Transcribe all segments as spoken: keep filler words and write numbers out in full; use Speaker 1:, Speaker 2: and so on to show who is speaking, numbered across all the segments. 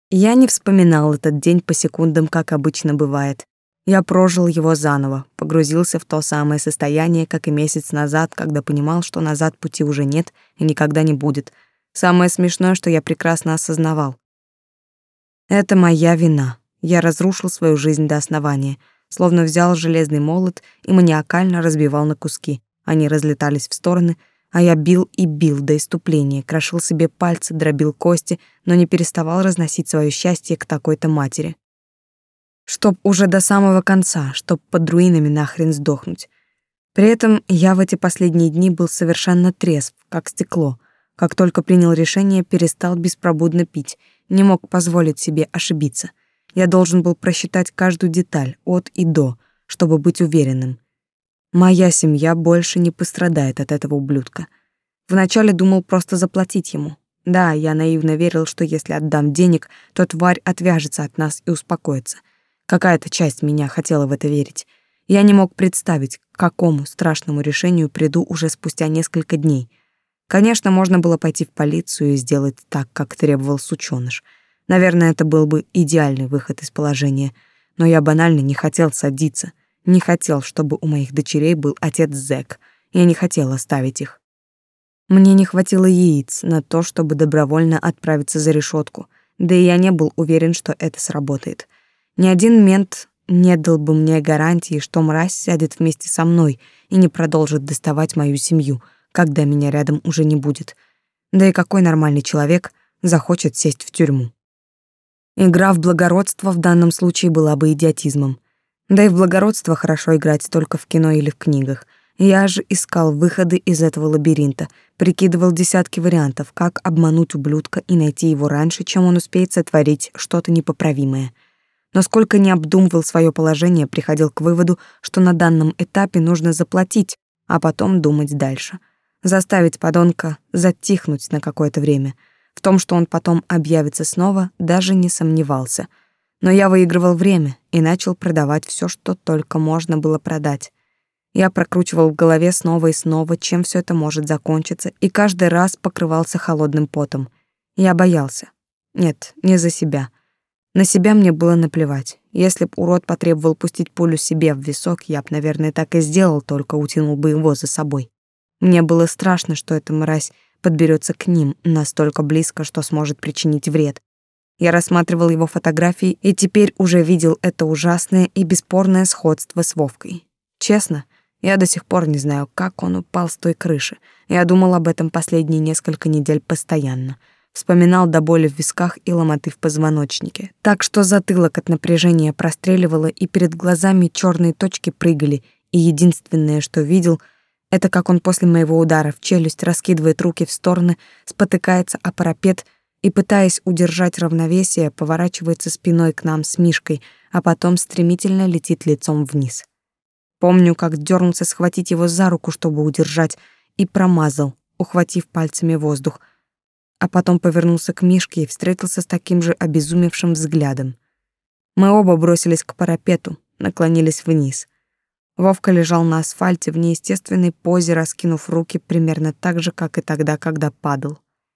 Speaker 1: Я не вспоминал этот день по секундам, как обычно бывает. Я прожил его заново, погрузился в то самое состояние, как и месяц назад, когда понимал, что назад пути уже нет и никогда не будет. Самое смешное, что я прекрасно осознавал. Это моя вина. Я разрушил свою жизнь до основания, словно взял железный молот и маниакально разбивал на куски. Они разлетались в стороны, а я бил и бил до исступления, крошил себе пальцы, дробил кости, но не переставал разносить свое счастье к такой-то матери. Чтоб уже до самого конца, чтоб под руинами нахрен сдохнуть. При этом я в эти последние дни был совершенно трезв, как стекло. Как только принял решение, перестал беспробудно пить, не мог позволить себе ошибиться. Я должен был просчитать каждую деталь, от и до, чтобы быть уверенным. Моя семья больше не пострадает от этого ублюдка. Вначале думал просто заплатить ему. Да, я наивно верил, что если отдам денег, то тварь отвяжется от нас и успокоится. Какая-то часть меня хотела в это верить. Я не мог представить, к какому страшному решению приду уже спустя несколько дней. Конечно, можно было пойти в полицию и сделать так, как требовал сучёныш. Наверное, это был бы идеальный выход из положения, но я банально не хотел садиться. Не хотел, чтобы у моих дочерей был отец-зэк. Я не хотел оставить их. Мне не хватило яиц на то, чтобы добровольно отправиться за решетку, да и я не был уверен, что это сработает. Ни один мент не дал бы мне гарантии, что мразь сядет вместе со мной и не продолжит доставать мою семью, когда меня рядом уже не будет. Да и какой нормальный человек захочет сесть в тюрьму? Игра в благородство в данном случае была бы идиотизмом. Да и в благородство хорошо играть только в кино или в книгах. Я же искал выходы из этого лабиринта, прикидывал десятки вариантов, как обмануть ублюдка и найти его раньше, чем он успеет сотворить что-то непоправимое. Но сколько ни обдумывал свое положение, приходил к выводу, что на данном этапе нужно заплатить, а потом думать дальше. Заставить подонка затихнуть на какое-то время. В том, что он потом объявится снова, даже не сомневался. Но я выигрывал время и начал продавать все, что только можно было продать. Я прокручивал в голове снова и снова, чем все это может закончиться, и каждый раз покрывался холодным потом. Я боялся. Нет, не за себя. На себя мне было наплевать. Если б урод потребовал пустить пулю себе в висок, я б, наверное, так и сделал, только утянул бы его за собой. Мне было страшно, что эта мразь подберется к ним настолько близко, что сможет причинить вред. Я рассматривал его фотографии и теперь уже видел это ужасное и бесспорное сходство с Вовкой. Честно, я до сих пор не знаю, как он упал с той крыши. Я думал об этом последние несколько недель постоянно. Вспоминал до боли в висках и ломоты в позвоночнике. Так что затылок от напряжения простреливало, и перед глазами черные точки прыгали, и единственное, что видел, это как он после моего удара в челюсть раскидывает руки в стороны, спотыкается о парапет и, пытаясь удержать равновесие, поворачивается спиной к нам с Мишкой, а потом стремительно летит лицом вниз. Помню, как дернулся схватить его за руку, чтобы удержать, и промазал, ухватив пальцами воздух, а потом повернулся к Мишке и встретился с таким же обезумевшим взглядом. Мы оба бросились к парапету, наклонились вниз. Вовка лежал на асфальте в неестественной позе, раскинув руки примерно так же, как и тогда, когда падал.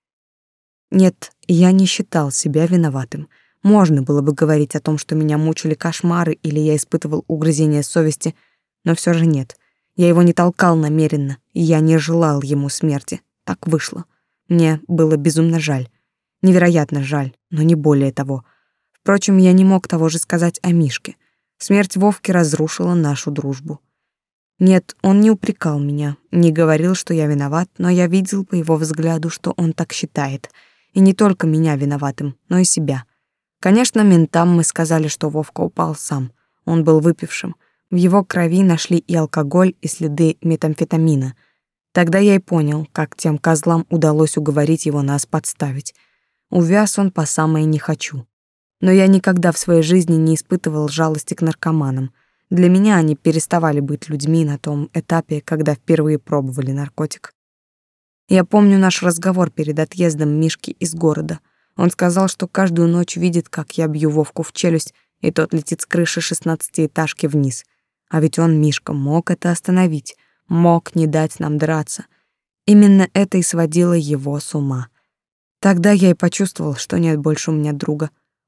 Speaker 1: Нет, я не считал себя виноватым. Можно было бы говорить о том, что меня мучили кошмары или я испытывал угрызение совести, но все же нет. Я его не толкал намеренно, и я не желал ему смерти. Так вышло. Мне было безумно жаль. Невероятно жаль, но не более того. Впрочем, я не мог того же сказать о Мишке. Смерть Вовки разрушила нашу дружбу. Нет, он не упрекал меня, не говорил, что я виноват, но я видел по его взгляду, что он так считает. И не только меня виноватым, но и себя. Конечно, ментам мы сказали, что Вовка упал сам. Он был выпившим. В его крови нашли и алкоголь, и следы метамфетамина. Тогда я и понял, как тем козлам удалось уговорить его нас подставить. Увяз он по самое не хочу. Но я никогда в своей жизни не испытывал жалости к наркоманам. Для меня они переставали быть людьми на том этапе, когда впервые пробовали наркотик. Я помню наш разговор перед отъездом Мишки из города. Он сказал, что каждую ночь видит, как я бью Вовку в челюсть, и тот летит с крыши шестнадцатиэтажки вниз. А ведь он, Мишка, мог это остановить, мог не дать нам драться. Именно это и сводило его с ума. Тогда я и почувствовал, что нет больше у меня друга.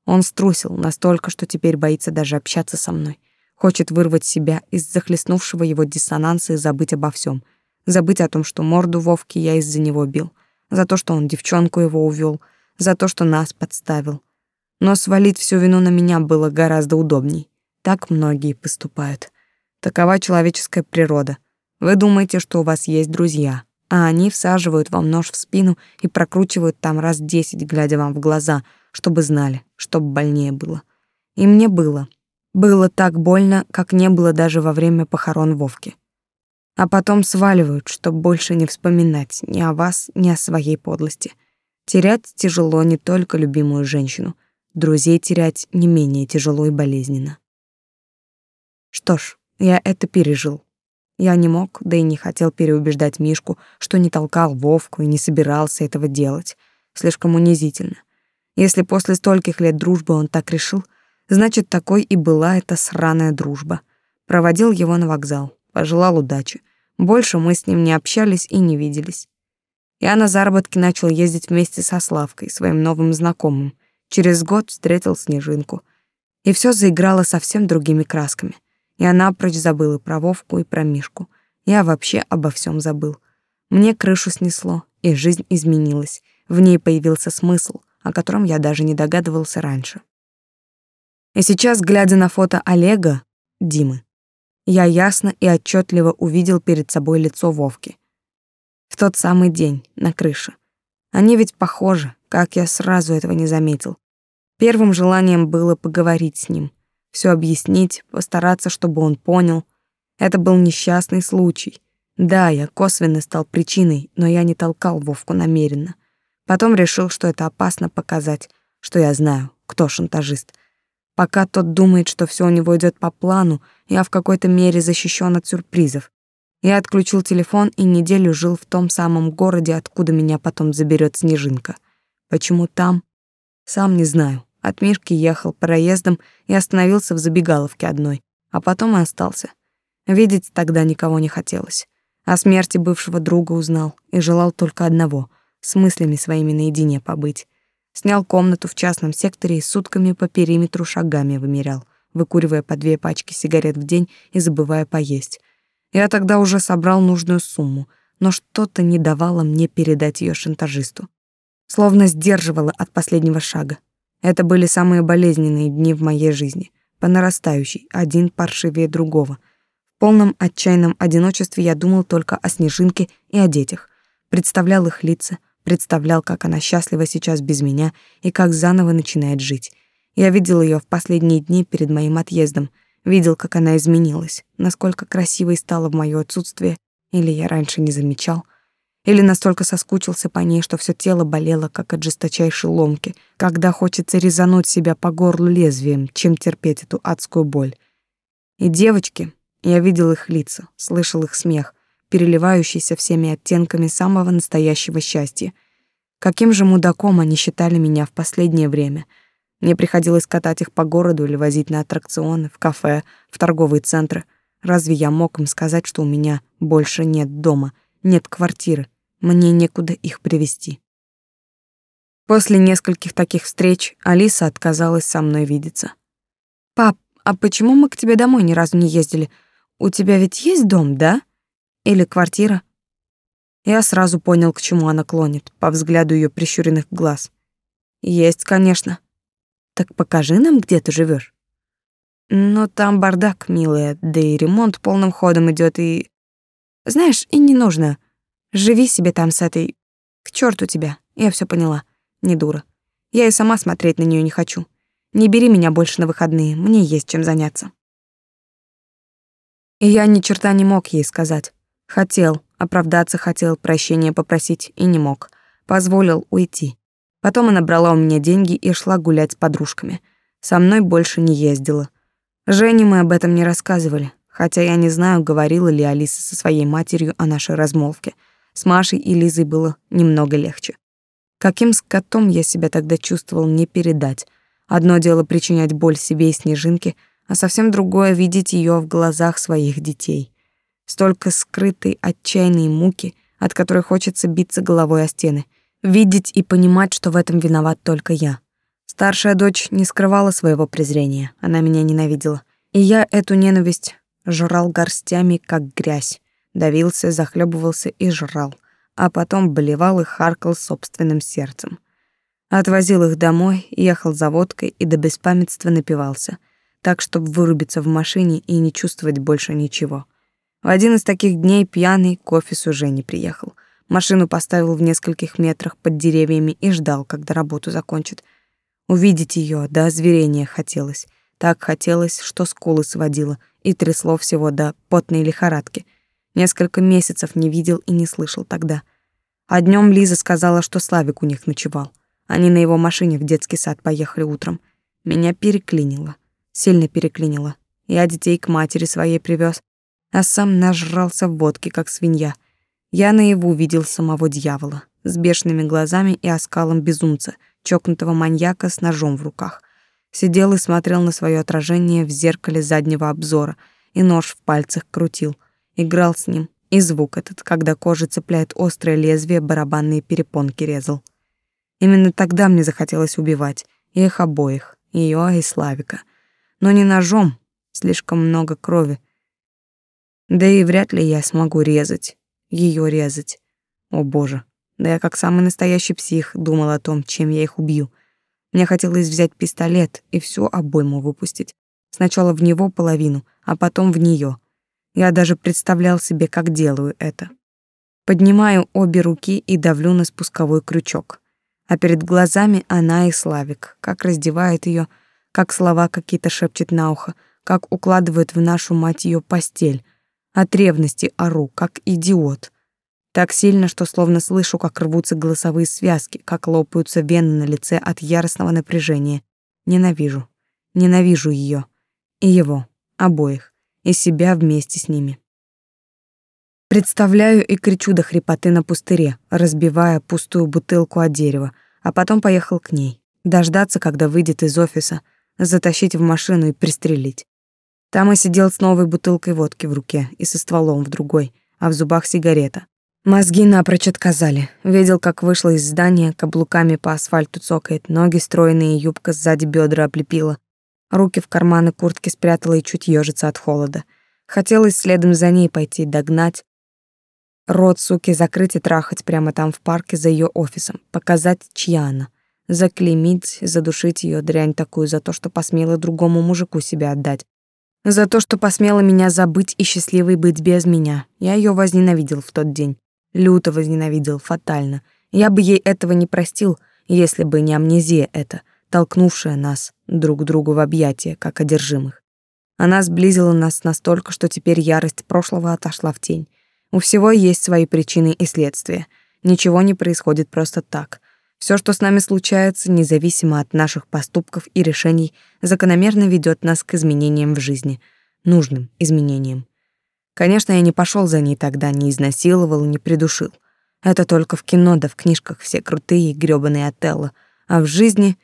Speaker 1: Он струсил настолько, что теперь боится даже общаться со мной. Хочет вырвать себя из захлестнувшего его диссонанса и забыть обо всем. Забыть о том, что морду Вовки я из-за него бил. За то, что он девчонку его увёл. За то, что нас подставил. Но свалить всю вину на меня было гораздо удобней. Так многие поступают. Такова человеческая природа. Вы думаете, что у вас есть друзья, а они всаживают вам нож в спину и прокручивают там раз десять, глядя вам в глаза, чтобы знали, чтобы больнее было. И мне было. Было так больно, как не было даже во время похорон Вовки. А потом сваливают, чтобы больше не вспоминать ни о вас, ни о своей подлости. Терять тяжело не только любимую женщину. Друзей терять не менее тяжело и болезненно. Что ж, я это пережил. Я не мог, да и не хотел переубеждать Мишку, что не толкал Вовку и не собирался этого делать. Слишком унизительно. Если после стольких лет дружбы он так решил, значит, такой и была эта сраная дружба. Проводил его на вокзал, пожелал удачи. Больше мы с ним не общались и не виделись. Я на заработки начал ездить вместе со Славкой, своим новым знакомым. Через год встретил Снежинку. И все заиграло совсем другими красками. Я напрочь забыл и про Вовку, и про Мишку. Я вообще обо всем забыл. Мне крышу снесло, и жизнь изменилась. В ней появился смысл, о котором я даже не догадывался раньше. И сейчас, глядя на фото Олега, Димы, я ясно и отчетливо увидел перед собой лицо Вовки. В тот самый день, на крыше. Они ведь похожи, как я сразу этого не заметил. Первым желанием было поговорить с ним, все объяснить, постараться, чтобы он понял. Это был несчастный случай. Да, я косвенно стал причиной, но я не толкал Вовку намеренно. Потом решил, что это опасно показать, что я знаю, кто шантажист. Пока тот думает, что все у него идет по плану, я в какой-то мере защищен от сюрпризов. Я отключил телефон и неделю жил в том самом городе, откуда меня потом заберет Снежинка. Почему там? Сам не знаю. От Мишки ехал проездом и остановился в забегаловке одной, а потом и остался. Видеть тогда никого не хотелось. О смерти бывшего друга узнал и желал только одного — с мыслями своими наедине побыть. Снял комнату в частном секторе и сутками по периметру шагами вымерял, выкуривая по две пачки сигарет в день и забывая поесть. Я тогда уже собрал нужную сумму, но что-то не давало мне передать ее шантажисту. Словно сдерживало от последнего шага. Это были самые болезненные дни в моей жизни, по нарастающей, один паршивее другого. В полном отчаянном одиночестве я думал только о Снежинке и о детях, представлял их лица, представлял, как она счастлива сейчас без меня и как заново начинает жить. Я видел ее в последние дни перед моим отъездом, видел, как она изменилась, насколько красивой стала в моё отсутствие, или я раньше не замечал, или настолько соскучился по ней, что все тело болело, как от жесточайшей ломки, когда хочется резануть себя по горлу лезвием, чем терпеть эту адскую боль. И девочки, я видел их лица, слышал их смех, переливающийся всеми оттенками самого настоящего счастья. Каким же мудаком они считали меня в последнее время. Мне приходилось катать их по городу или возить на аттракционы, в кафе, в торговые центры. Разве я мог им сказать, что у меня больше нет дома, нет квартиры? Мне некуда их привезти. После нескольких таких встреч Алиса отказалась со мной видеться. «Пап, а почему мы к тебе домой ни разу не ездили? У тебя ведь есть дом, да? Или квартира?» Я сразу понял, к чему она клонит, по взгляду ее прищуренных глаз. «Есть, конечно». «Так покажи нам, где ты живешь. «Но там бардак, милая, да и ремонт полным ходом идет, и... Знаешь, и не нужно. Живи себе там с этой... К черту тебя, я все поняла. Не дура. Я и сама смотреть на нее не хочу. Не бери меня больше на выходные, мне есть чем заняться». И я ни черта не мог ей сказать. Хотел, оправдаться хотел, прощения попросить и не мог. Позволил уйти. Потом она брала у меня деньги и шла гулять с подружками. Со мной больше не ездила. Жене мы об этом не рассказывали, хотя я не знаю, говорила ли Алиса со своей матерью о нашей размолвке. С Машей и Лизой было немного легче. Каким скотом я себя тогда чувствовал, не передать. Одно дело причинять боль себе и Снежинке, а совсем другое — видеть ее в глазах своих детей. Столько скрытой, отчаянной муки, от которой хочется биться головой о стены. Видеть и понимать, что в этом виноват только я. Старшая дочь не скрывала своего презрения, она меня ненавидела. И я эту ненависть жрал горстями, как грязь. Давился, захлебывался и жрал, а потом блевал и харкал собственным сердцем. Отвозил их домой, ехал за водкой и до беспамятства напивался, так, чтобы вырубиться в машине и не чувствовать больше ничего. В один из таких дней пьяный к офису уже не приехал. Машину поставил в нескольких метрах под деревьями и ждал, когда работу закончит. Увидеть ее до озверения хотелось. Так хотелось, что скулы сводило и трясло всего до потной лихорадки. Несколько месяцев не видел и не слышал тогда. А днем Лиза сказала, что Славик у них ночевал. Они на его машине в детский сад поехали утром. Меня переклинило. Сильно переклинило. Я детей к матери своей привез, а сам нажрался водки, как свинья. Я наяву видел самого дьявола с бешеными глазами и оскалом безумца, чокнутого маньяка с ножом в руках. Сидел и смотрел на свое отражение в зеркале заднего обзора и нож в пальцах крутил. Играл с ним, и звук этот, когда кожа цепляет острое лезвие, барабанные перепонки резал. Именно тогда мне захотелось убивать их обоих, ее и Славика. Но не ножом, слишком много крови. Да и вряд ли я смогу резать, ее резать. О боже, да я как самый настоящий псих думал о том, чем я их убью. Мне хотелось взять пистолет и всю обойму выпустить. Сначала в него половину, а потом в нее. Я даже представлял себе, как делаю это. Поднимаю обе руки и давлю на спусковой крючок. А перед глазами она и Славик, как раздевает ее, как слова какие-то шепчет на ухо, как укладывает в нашу, мать ее, постель. От ревности ору, как идиот. Так сильно, что словно слышу, как рвутся голосовые связки, как лопаются вены на лице от яростного напряжения. Ненавижу. Ненавижу ее. И его. Обоих. И себя вместе с ними. Представляю и кричу до хрипоты на пустыре, разбивая пустую бутылку о дерево, а потом поехал к ней. Дождаться, когда выйдет из офиса, затащить в машину и пристрелить. Там и сидел с новой бутылкой водки в руке и со стволом в другой, а в зубах сигарета. Мозги напрочь отказали. Видел, как вышла из здания, каблуками по асфальту цокает, ноги стройные, юбка сзади бедра облепила. Руки в карманы куртки спрятала и чуть ёжится от холода. Хотелось следом за ней пойти, догнать. Рот, суки, закрыть и трахать прямо там в парке за ее офисом. Показать, чья она. Заклеймить, задушить ее дрянь такую за то, что посмела другому мужику себя отдать. За то, что посмела меня забыть и счастливой быть без меня. Я ее возненавидел в тот день. Люто возненавидел, фатально. Я бы ей этого не простил, если бы не амнезия эта, толкнувшая нас друг к другу в объятия, как одержимых. Она сблизила нас настолько, что теперь ярость прошлого отошла в тень. У всего есть свои причины и следствия. Ничего не происходит просто так. Все, что с нами случается, независимо от наших поступков и решений, закономерно ведет нас к изменениям в жизни, нужным изменениям. Конечно, я не пошел за ней тогда, не изнасиловал, не придушил. Это только в кино да в книжках все крутые и грёбаные Отелло, а в жизни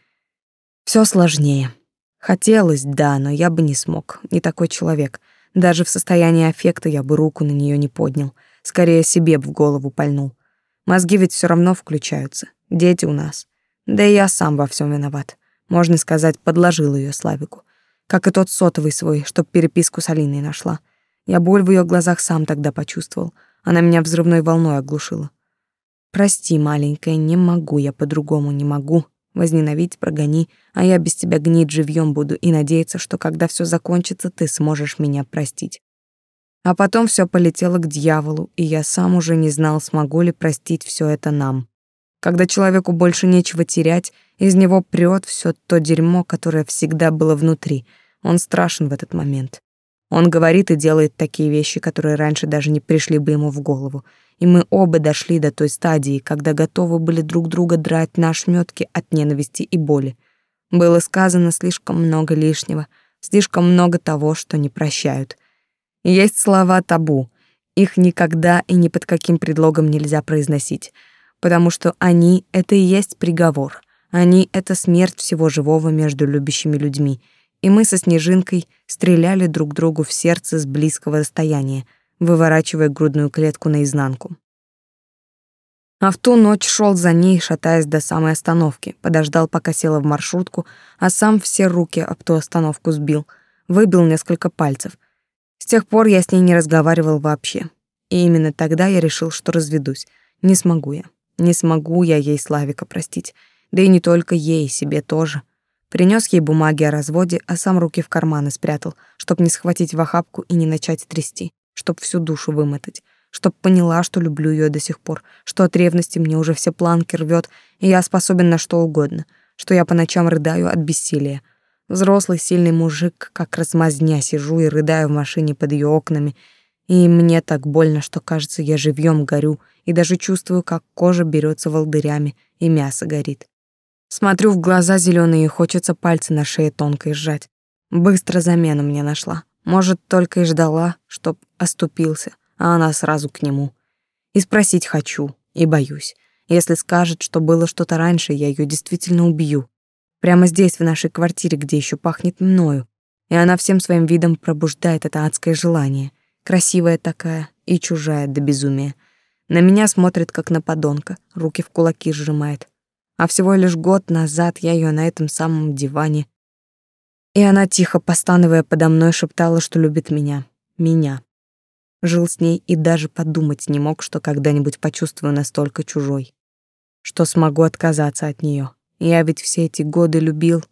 Speaker 1: все сложнее. Хотелось, да, но я бы не смог, не такой человек. Даже в состоянии аффекта я бы руку на нее не поднял, скорее себе б в голову пальнул. Мозги ведь все равно включаются, дети у нас. Да и я сам во всем виноват. Можно сказать, подложил ее Славику. Как и тот сотовый свой, чтоб переписку с Алиной нашла. Я боль в ее глазах сам тогда почувствовал. Она меня взрывной волной оглушила. Прости, маленькая, не могу я по-другому, не могу. Возненавидь, прогони, а я без тебя гнить живьем буду и надеяться, что когда все закончится, ты сможешь меня простить. А потом все полетело к дьяволу, и я сам уже не знал, смогу ли простить все это нам. Когда человеку больше нечего терять, из него прёт все то дерьмо, которое всегда было внутри. Он страшен в этот момент. Он говорит и делает такие вещи, которые раньше даже не пришли бы ему в голову. И мы оба дошли до той стадии, когда готовы были друг друга драть на ошмётки от ненависти и боли. Было сказано слишком много лишнего, слишком много того, что не прощают. Есть слова табу. Их никогда и ни под каким предлогом нельзя произносить, потому что они — это и есть приговор. Они — это смерть всего живого между любящими людьми. И мы со Снежинкой стреляли друг другу в сердце с близкого расстояния, выворачивая грудную клетку наизнанку. А в ту ночь шел за ней, шатаясь до самой остановки, подождал, пока села в маршрутку, а сам все руки об ту остановку сбил, выбил несколько пальцев. С тех пор я с ней не разговаривал вообще. И именно тогда я решил, что разведусь. Не смогу я. Не смогу я ей Славика простить. Да и не только ей, себе тоже. Принес ей бумаги о разводе, а сам руки в карманы спрятал, чтоб не схватить в охапку и не начать трясти, чтоб всю душу вымотать, чтоб поняла, что люблю ее до сих пор, что от ревности мне уже все планки рвет, и я способен на что угодно, что я по ночам рыдаю от бессилия. Взрослый сильный мужик, как размазня, сижу и рыдаю в машине под ее окнами, и мне так больно, что, кажется, я живьем горю, и даже чувствую, как кожа берется волдырями, и мясо горит. Смотрю в глаза зеленые, и хочется пальцы на шее тонко сжать. Быстро замену мне нашла. Может, только и ждала, чтоб оступился, а она сразу к нему. И спросить хочу, и боюсь. Если скажет, что было что-то раньше, я ее действительно убью. Прямо здесь, в нашей квартире, где еще пахнет мною. И она всем своим видом пробуждает это адское желание. Красивая такая и чужая до безумия. На меня смотрит, как на подонка, руки в кулаки сжимает. А всего лишь год назад я ее на этом самом диване. И она, тихо постановая подо мной, шептала, что любит меня. Меня. Жил с ней и даже подумать не мог, что когда-нибудь почувствую настолько чужой. Что смогу отказаться от нее. Я ведь все эти годы любил.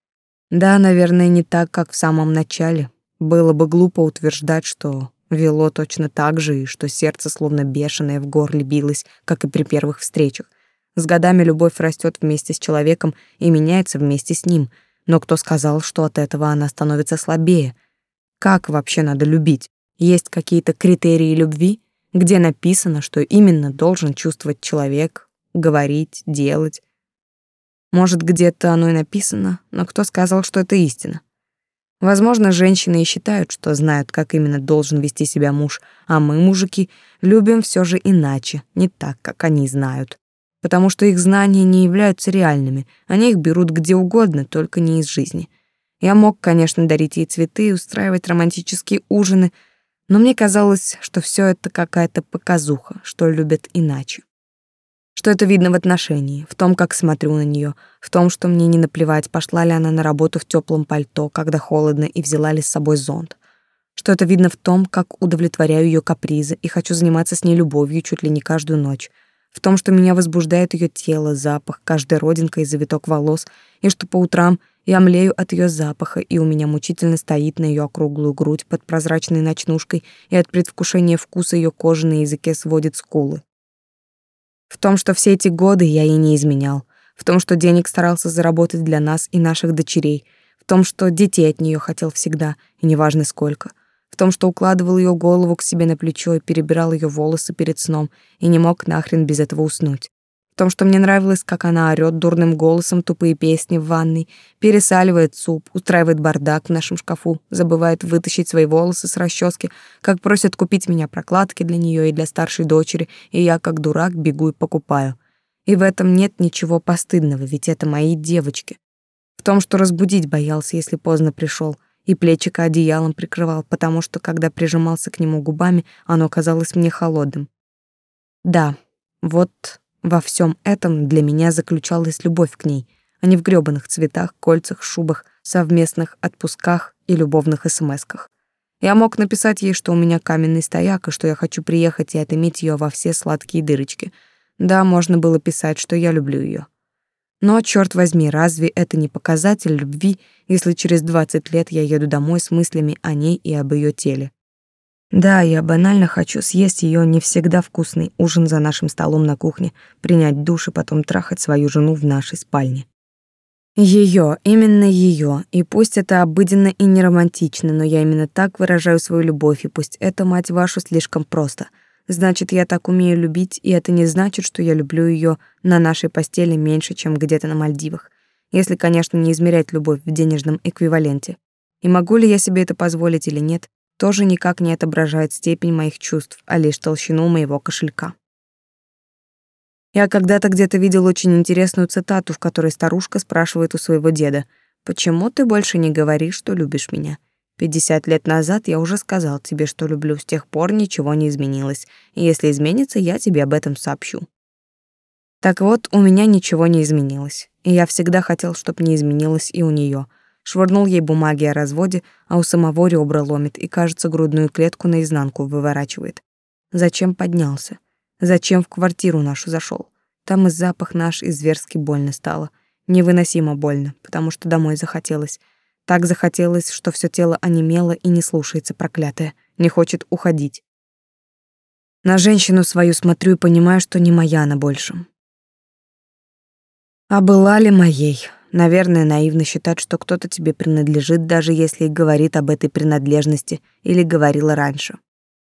Speaker 1: Да, наверное, не так, как в самом начале. Было бы глупо утверждать, что вело точно так же, и что сердце словно бешеное в горле билось, как и при первых встречах. С годами любовь растет вместе с человеком и меняется вместе с ним. Но кто сказал, что от этого она становится слабее? Как вообще надо любить? Есть какие-то критерии любви, где написано, что именно должен чувствовать человек, говорить, делать? Может, где-то оно и написано, но кто сказал, что это истина? Возможно, женщины и считают, что знают, как именно должен вести себя муж, а мы, мужики, любим все же иначе, не так, как они знают. Потому что их знания не являются реальными, они их берут где угодно, только не из жизни. Я мог, конечно, дарить ей цветы и устраивать романтические ужины, но мне казалось, что все это какая-то показуха, что любят иначе. Что это видно в отношении, в том, как смотрю на нее, в том, что мне не наплевать, пошла ли она на работу в теплом пальто, когда холодно, и взяла ли с собой зонт. Что это видно в том, как удовлетворяю ее капризы и хочу заниматься с ней любовью чуть ли не каждую ночь. В том, что меня возбуждает ее тело, запах, каждая родинка и завиток волос, и что по утрам я млею от ее запаха, и у меня мучительно стоит на ее округлую грудь под прозрачной ночнушкой, и от предвкушения вкуса ее кожи на языке сводит скулы. В том, что все эти годы я ей не изменял, в том, что денег старался заработать для нас и наших дочерей, в том, что детей от нее хотел всегда, и неважно сколько, в том, что укладывал ее голову к себе на плечо и перебирал ее волосы перед сном и не мог нахрен без этого уснуть, в том, что мне нравилось, как она орёт дурным голосом тупые песни в ванной, пересаливает суп, устраивает бардак в нашем шкафу, забывает вытащить свои волосы с расчески, как просит купить меня прокладки для нее и для старшей дочери, и я, как дурак, бегу и покупаю. И в этом нет ничего постыдного, ведь это мои девочки. В том, что разбудить боялся, если поздно пришел, и плечико одеялом прикрывал, потому что, когда прижимался к нему губами, оно казалось мне холодным. Да, вот во всем этом для меня заключалась любовь к ней, а не в грёбаных цветах, кольцах, шубах, совместных отпусках и любовных эсэмэсках. Я мог написать ей, что у меня каменный стояк, и что я хочу приехать и отыметь ее во все сладкие дырочки. Да, можно было писать, что я люблю ее. Но, черт возьми, разве это не показатель любви, если через двадцать лет я еду домой с мыслями о ней и об ее теле? Да, я банально хочу съесть ее не всегда вкусный ужин за нашим столом на кухне, принять душ и потом трахать свою жену в нашей спальне. Ее, именно ее, и пусть это обыденно и не романтично, но я именно так выражаю свою любовь, и пусть это, мать вашу, слишком просто. Значит, я так умею любить, и это не значит, что я люблю ее на нашей постели меньше, чем где-то на Мальдивах. Если, конечно, не измерять любовь в денежном эквиваленте. И могу ли я себе это позволить или нет, тоже никак не отображает степень моих чувств, а лишь толщину моего кошелька. Я когда-то где-то видел очень интересную цитату, в которой старушка спрашивает у своего деда: «Почему ты больше не говоришь, что любишь меня? Пятьдесят лет назад я уже сказал тебе, что люблю, с тех пор ничего не изменилось, и если изменится, я тебе об этом сообщу». Так вот, у меня ничего не изменилось. И я всегда хотел, чтобы не изменилось и у нее. Швырнул ей бумаги о разводе, а у самого ребра ломит и, кажется, грудную клетку наизнанку выворачивает. Зачем поднялся? Зачем в квартиру нашу зашел? Там и запах наш, и зверски больно стало. Невыносимо больно, потому что домой захотелось. Так захотелось, что все тело онемело и не слушается, проклятое. Не хочет уходить. На женщину свою смотрю и понимаю, что не моя она больше. А была ли моей? Наверное, наивно считать, что кто-то тебе принадлежит, даже если и говорит об этой принадлежности или говорила раньше.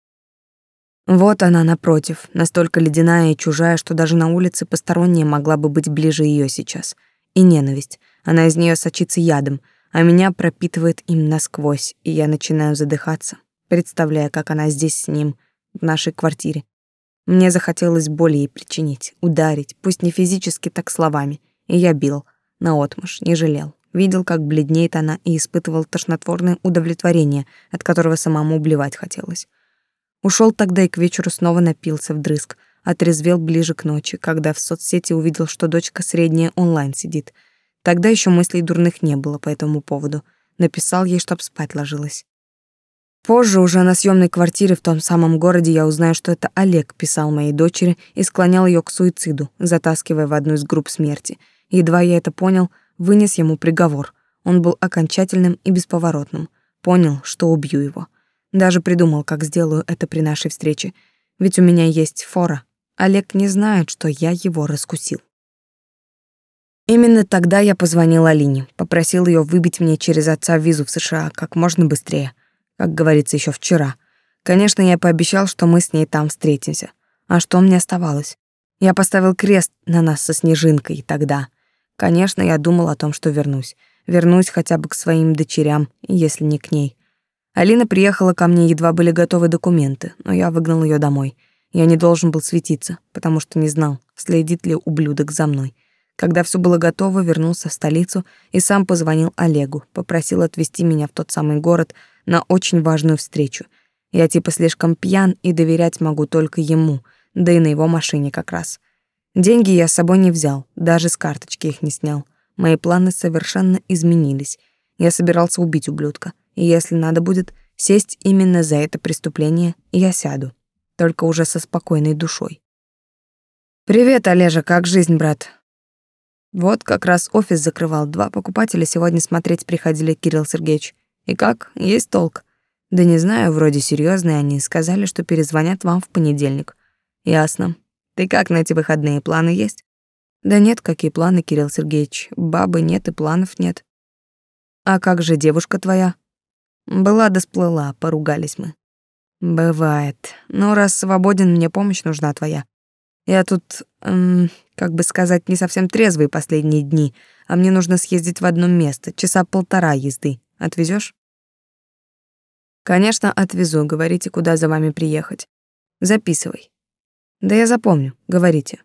Speaker 1: Вот она напротив, настолько ледяная и чужая, что даже на улице посторонняя могла бы быть ближе ее сейчас. И ненависть. Она из нее сочится ядом, а меня пропитывает им насквозь, и я начинаю задыхаться, представляя, как она здесь с ним, в нашей квартире. Мне захотелось боль ей причинить, ударить, пусть не физически, так словами. И я бил, наотмашь, не жалел. Видел, как бледнеет она, и испытывал тошнотворное удовлетворение, от которого самому блевать хотелось. Ушел тогда и к вечеру снова напился вдрызг, отрезвел ближе к ночи, когда в соцсети увидел, что дочка средняя онлайн сидит. Тогда еще мыслей дурных не было по этому поводу. Написал ей, чтоб спать ложилась. Позже, уже на съемной квартире в том самом городе, я узнаю, что это Олег писал моей дочери и склонял ее к суициду, затаскивая в одну из групп смерти. Едва я это понял, вынес ему приговор. Он был окончательным и бесповоротным. Понял, что убью его. Даже придумал, как сделаю это при нашей встрече. Ведь у меня есть фора. Олег не знает, что я его раскусил. Именно тогда я позвонил Алине, попросил ее выбить мне через отца визу в США как можно быстрее. Как говорится, еще вчера. Конечно, я пообещал, что мы с ней там встретимся. А что мне оставалось? Я поставил крест на нас со Снежинкой тогда. Конечно, я думал о том, что вернусь. Вернусь хотя бы к своим дочерям, если не к ней. Алина приехала ко мне, едва были готовы документы, но я выгнал ее домой. Я не должен был светиться, потому что не знал, следит ли ублюдок за мной. Когда все было готово, вернулся в столицу и сам позвонил Олегу, попросил отвезти меня в тот самый город на очень важную встречу. Я типа слишком пьян и доверять могу только ему, да и на его машине как раз. Деньги я с собой не взял, даже с карточки их не снял. Мои планы совершенно изменились. Я собирался убить ублюдка, и если надо будет, сесть именно за это преступление, я сяду, только уже со спокойной душой. «Привет, Олежа, как жизнь, брат?» Вот как раз офис закрывал, два покупателя сегодня смотреть приходили, Кирилл Сергеевич. И как, есть толк? Да не знаю, вроде серьезные они, сказали, что перезвонят вам в понедельник. Ясно. Ты как на эти выходные, планы есть? Да нет, какие планы, Кирилл Сергеевич, бабы нет и планов нет. А как же девушка твоя? Была да сплыла, поругались мы. Бывает. Но раз свободен, мне помощь нужна твоя. Я тут, эм, как бы сказать, не совсем трезвый последние дни, а мне нужно съездить в одно место, часа полтора езды. Отвезёшь? Конечно, отвезу. Говорите, куда за вами приехать. Записывай. Да я запомню. Говорите.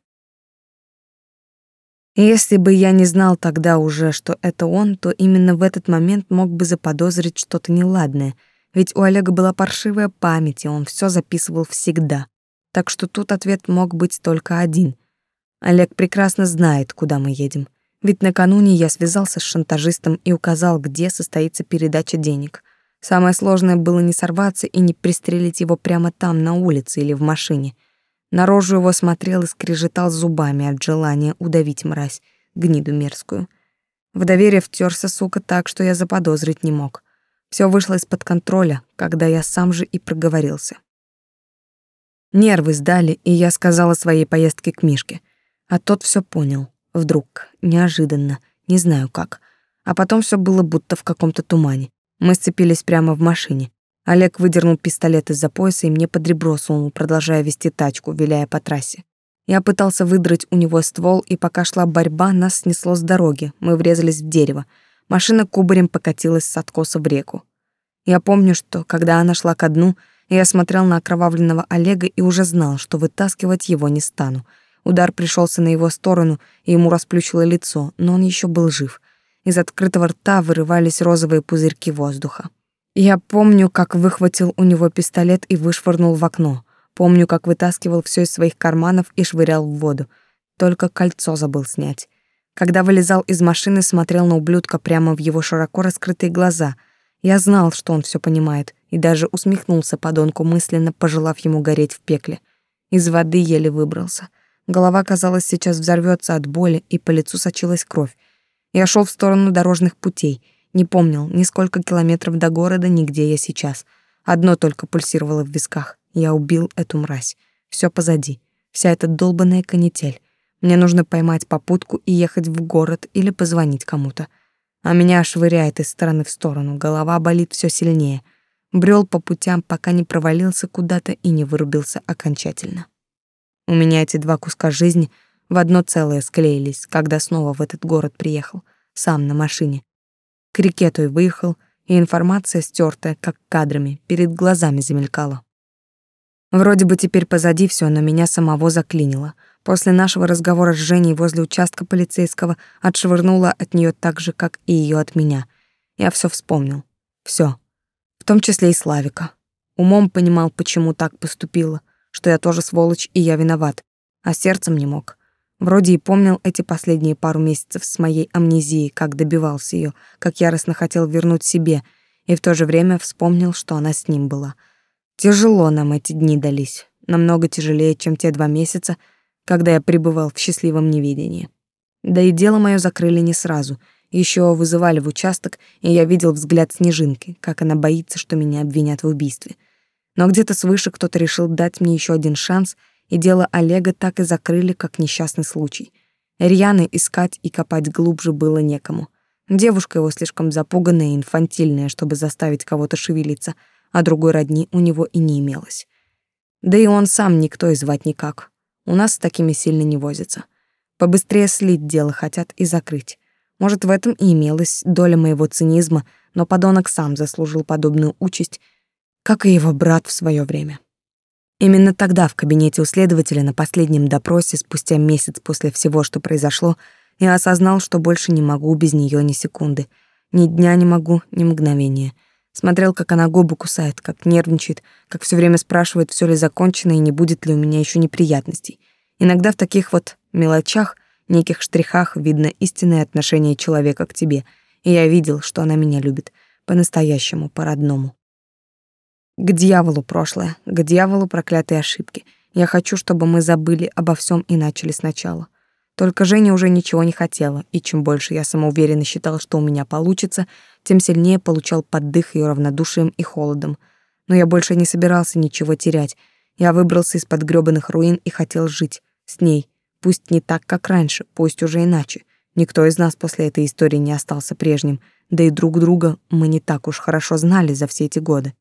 Speaker 1: Если бы я не знал тогда уже, что это он, то именно в этот момент мог бы заподозрить что-то неладное, ведь у Олега была паршивая память, и он всё записывал всегда. Так что тут ответ мог быть только один. Олег прекрасно знает, куда мы едем. Ведь накануне я связался с шантажистом и указал, где состоится передача денег. Самое сложное было не сорваться и не пристрелить его прямо там, на улице или в машине. На рожу его смотрел и скрежетал зубами от желания удавить мразь, гниду мерзкую. В доверие втёрся, сука, так, что я заподозрить не мог. Всё вышло из-под контроля, когда я сам же и проговорился. Нервы сдали, и я сказал о своей поездке к Мишке. А тот всё понял. Вдруг, неожиданно, не знаю как. А потом всё было будто в каком-то тумане. Мы сцепились прямо в машине. Олег выдернул пистолет из-за пояса и мне под ребро сунул, продолжая вести тачку, виляя по трассе. Я пытался выдрать у него ствол, и пока шла борьба, нас снесло с дороги. Мы врезались в дерево. Машина кубарем покатилась с откоса в реку. Я помню, что, когда она шла ко дну, я смотрел на окровавленного Олега и уже знал, что вытаскивать его не стану. Удар пришелся на его сторону, и ему расплющило лицо, но он еще был жив. Из открытого рта вырывались розовые пузырьки воздуха. Я помню, как выхватил у него пистолет и вышвырнул в окно. Помню, как вытаскивал все из своих карманов и швырял в воду. только кольцо забыл снять. Когда вылезал из машины, смотрел на ублюдка прямо в его широко раскрытые глаза. Я знал, что он все понимает, и даже усмехнулся подонку, мысленно пожелав ему гореть в пекле. Из воды еле выбрался. Голова, казалось, сейчас взорвется от боли, и по лицу сочилась кровь. Я шел в сторону дорожных путей, не помнил ни сколько километров до города, ни где я сейчас. Одно только пульсировало в висках. Я убил эту мразь. Все позади. Вся эта долбаная канитель. Мне нужно поймать попутку и ехать в город или позвонить кому-то. А меня швыряет из стороны в сторону, голова болит все сильнее. Брел по путям, пока не провалился куда-то и не вырубился окончательно. У меня эти два куска жизни в одно целое склеились, когда снова в этот город приехал, сам на машине. К реке той выехал, и информация, стертая, как кадрами, перед глазами замелькала. Вроде бы теперь позади все, но меня самого заклинило. После нашего разговора с Женей возле участка полицейского отшвырнула от нее так же, как и ее от меня. Я все вспомнил. Все, в том числе и Славика. Умом понимал, почему так поступила, что я тоже сволочь и я виноват, а сердцем не мог. Вроде и помнил эти последние пару месяцев с моей амнезией, как добивался ее, как яростно хотел вернуть себе, и в то же время вспомнил, что она с ним была. Тяжело нам эти дни дались, намного тяжелее, чем те два месяца, когда я пребывал в счастливом неведении. Да и дело мое закрыли не сразу. Еще вызывали в участок, и я видел взгляд Снежинки, как она боится, что меня обвинят в убийстве. Но где-то свыше кто-то решил дать мне еще один шанс, и дело Олега так и закрыли, как несчастный случай. Рьяны искать и копать глубже было некому. Девушка его слишком запуганная и инфантильная, чтобы заставить кого-то шевелиться, а другой родни у него и не имелось. Да и он сам никто и звать никак. У нас с такими сильно не возятся. Побыстрее слить дело хотят и закрыть. Может, в этом и имелась доля моего цинизма, но подонок сам заслужил подобную участь, как и его брат в свое время. Именно тогда в кабинете у следователя на последнем допросе, спустя месяц после всего, что произошло, я осознал, что больше не могу без нее ни секунды. Ни дня не могу, ни мгновения. Смотрел, как она губы кусает, как нервничает, как все время спрашивает, все ли закончено и не будет ли у меня еще неприятностей. Иногда в таких вот мелочах, неких штрихах видно истинное отношение человека к тебе, и я видел, что она меня любит, по-настоящему, по-родному. К дьяволу прошлое, к дьяволу проклятые ошибки. Я хочу, чтобы мы забыли обо всем и начали сначала. Только Женя уже ничего не хотела, и чем больше я самоуверенно считал, что у меня получится, тем сильнее получал поддых ее равнодушием и холодом. Но я больше не собирался ничего терять. Я выбрался из-под грёбаных руин и хотел жить с ней. Пусть не так, как раньше, пусть уже иначе. Никто из нас после этой истории не остался прежним, да и друг друга мы не так уж хорошо знали за все эти годы.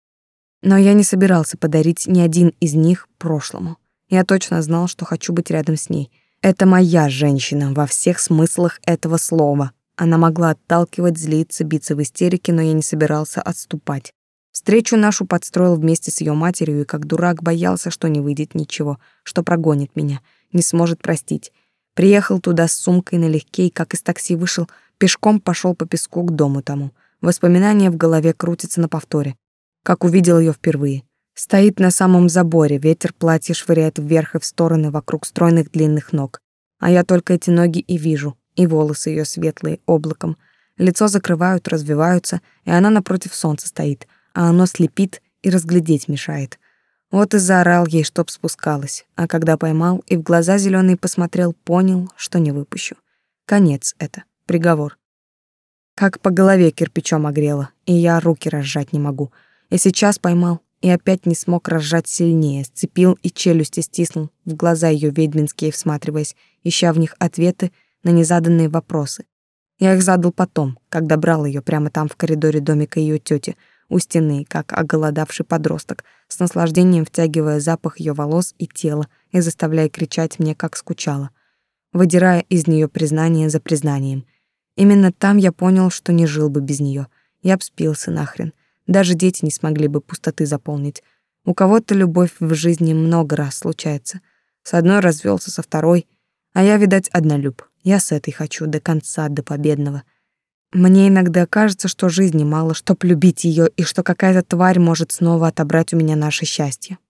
Speaker 1: Но я не собирался подарить ни один из них прошлому. Я точно знал, что хочу быть рядом с ней. Это моя женщина во всех смыслах этого слова. Она могла отталкивать, злиться, биться в истерике, но я не собирался отступать. Встречу нашу подстроил вместе с ее матерью и как дурак боялся, что не выйдет ничего, что прогонит меня, не сможет простить. Приехал туда с сумкой налегке и, как из такси вышел, пешком пошел по песку к дому тому. Воспоминания в голове крутятся на повторе. Как увидел ее впервые. Стоит на самом заборе, ветер платье швыряет вверх и в стороны вокруг стройных длинных ног. А я только эти ноги и вижу, и волосы ее светлые, облаком. Лицо закрывают, развиваются, и она напротив солнца стоит, а оно слепит и разглядеть мешает. Вот и заорал ей, чтоб спускалась, а когда поймал и в глаза зеленые посмотрел, понял, что не выпущу. Конец это, приговор. Как по голове кирпичом огрело, и я руки разжать не могу. И сейчас поймал, и опять не смог разжать сильнее, сцепил и челюсти стиснул, в глаза ее ведьминские всматриваясь, ища в них ответы на незаданные вопросы. Я их задал потом, когда брал ее прямо там в коридоре домика ее тети, у стены, как оголодавший подросток, с наслаждением втягивая запах ее волос и тела и заставляя кричать мне, как скучала, выдирая из нее признание за признанием. Именно там я понял, что не жил бы без нее. Я б спился нахрен. Даже дети не смогли бы пустоты заполнить. У кого-то любовь в жизни много раз случается. С одной развелся, со второй, а я, видать, однолюб. Я с этой хочу до конца, до победного. Мне иногда кажется, что жизни мало, чтоб любить ее, и что какая-то тварь может снова отобрать у меня наше счастье.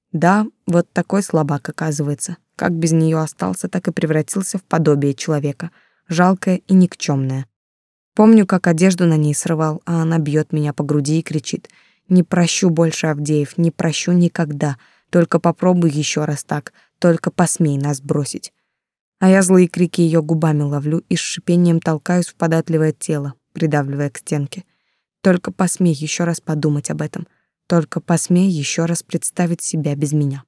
Speaker 1: Да, вот такой слабак оказывается. Как без нее остался, так и превратился в подобие человека, жалкое и никчемное. Помню, как одежду на ней срывал, а она бьет меня по груди и кричит: «Не прощу больше, Авдеев, не прощу никогда. Только попробуй еще раз так, только посмей нас бросить». А я злые крики ее губами ловлю и с шипением толкаюсь в податливое тело, придавливая к стенке. Только посмей еще раз подумать об этом. Только посмей еще раз представить себя без меня.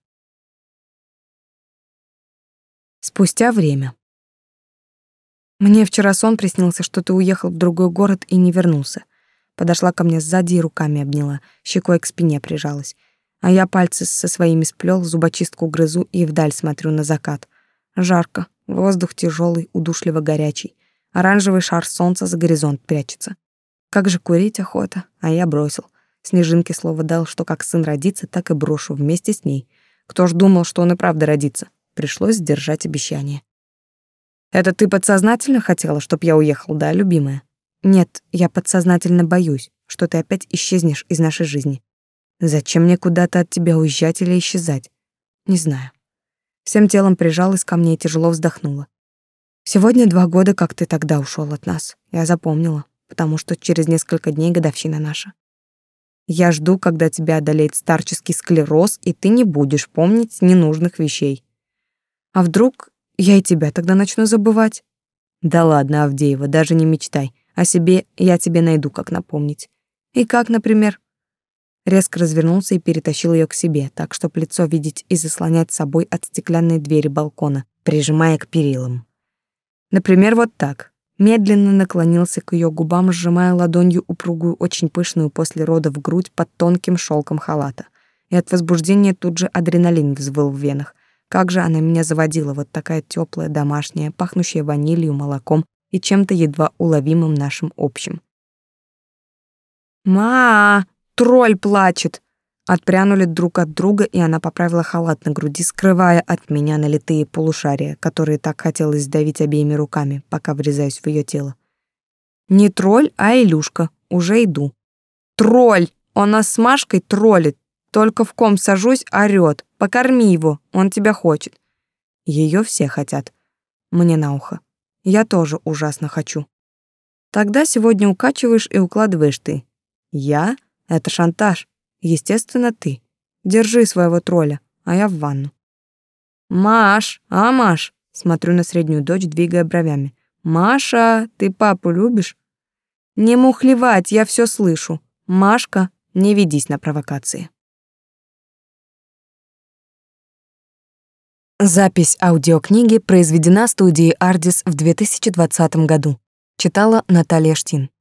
Speaker 1: Спустя время. Мне вчера сон приснился, что ты уехал в другой город и не вернулся. Подошла ко мне сзади и руками обняла, щекой к спине прижалась. А я пальцы со своими сплел, зубочистку грызу и вдаль смотрю на закат. Жарко, воздух тяжелый, удушливо горячий. Оранжевый шар солнца за горизонт прячется. Как же курить охота, а я бросил. Снежинке слово дал, что как сын родится, так и брошу вместе с ней. Кто ж думал, что он и правда родится? Пришлось сдержать обещание. Это ты подсознательно хотела, чтоб я уехал, да, любимая? Нет, я подсознательно боюсь, что ты опять исчезнешь из нашей жизни. Зачем мне куда-то от тебя уезжать или исчезать? Не знаю. Всем телом прижалась ко мне и тяжело вздохнула. Сегодня два года, как ты тогда ушел от нас. Я запомнила, потому что через несколько дней годовщина наша. Я жду, когда тебя одолеет старческий склероз, и ты не будешь помнить ненужных вещей. А вдруг я и тебя тогда начну забывать? Да ладно, Авдеева, даже не мечтай. О себе я тебе найду, как напомнить. И как, например? Резко развернулся и перетащил ее к себе, так чтоб лицо видеть и заслонять собой от стеклянной двери балкона, прижимая к перилам. Например, вот так. Медленно наклонился к ее губам, сжимая ладонью упругую, очень пышную после родов грудь под тонким шелком халата. И от возбуждения тут же адреналин взвыл в венах. Как же она меня заводила, вот такая теплая, домашняя, пахнущая ванилью, молоком и чем-то едва уловимым нашим общим. «Ма, тролль плачет!» Отпрянули друг от друга, и она поправила халат на груди, скрывая от меня налитые полушария, которые так хотелось сдавить обеими руками, пока врезаюсь в ее тело. «Не тролль, а Илюшка. Уже иду». «Тролль! Он нас с Машкой троллит. Только в ком сажусь, орёт. Покорми его, он тебя хочет». Ее все хотят. Мне на ухо. Я тоже ужасно хочу. Тогда сегодня укачиваешь и укладываешь ты. Я? Это шантаж. Естественно, ты. Держи своего тролля, а я в ванну. Маш, а, Маш? Смотрю на среднюю дочь, двигая бровями. Маша, ты папу любишь? Не мухлевать, я все слышу. Машка, не ведись на провокации. Запись аудиокниги произведена студией Ardis в две тысячи двадцатом году. Читала Наталья Штин.